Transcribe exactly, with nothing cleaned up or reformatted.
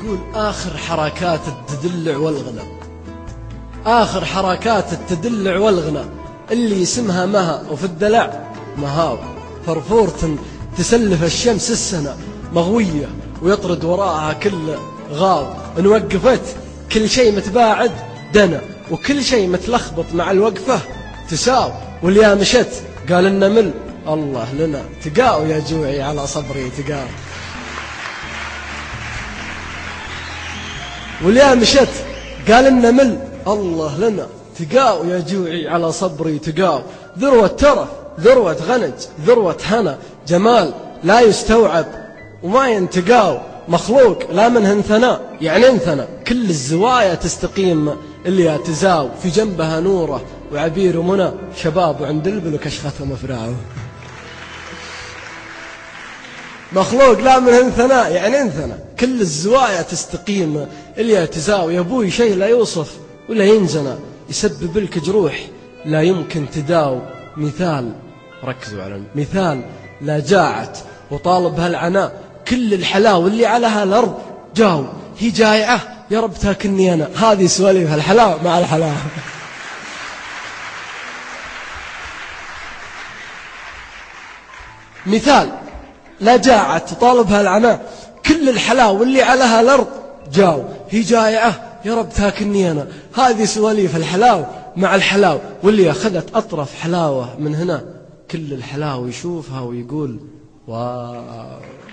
يقول آخر حركات التدلع والغنى، آخر حركات التدلع والغنى اللي اسمها مها، وفي الدلع مهاو فرفورة تسلف الشمس السنة مغوية ويطرد وراءها كل غاو. إن وقفت كل شيء متباعد دنا، وكل شيء متلخبط مع الوقفة تساو. واليا مشت قال النمل الله لنا تقاو، يا جوعي على صبري تقاو. واليا مشت قال النمل الله لنا تقاو، يا جوعي على صبري تقاو. ذروة ترف، ذروة غنج، ذروة هنا، جمال لا يستوعب وما ينتقاو. مخلوق لا منهن ثناء يعني انثنى، كل الزوايا تستقيم اللي تزاو. في جنبها نوره وعبير منى، شباب وعند البل وكشختهم مفراعه. مخلوق لا منهن ثناء يعني انثنى، كل الزوايا تستقيم اللي تزاو. يا ابوي شيء لا يوصف ولا ينزنى، يسبب لك جروح لا يمكن تداو. مثال، ركزوا على مثال، لا جاعت وطالبها العناء، كل الحلاوة اللي على هالأرض جاو. هي جايعة يا رب تاكلني أنا. هذه سواليف الحلاوة مع الحلاوة. مثال، لا جاعت طالبها العناء، كل الحلاوة اللي على هالأرض جاو. هي جايعة يا رب تاكلني أنا. هذه سواليف الحلاوة مع الحلاوة. واللي أخذت أطرف حلاوة من هنا، كل الحلاوة يشوفها ويقول واو.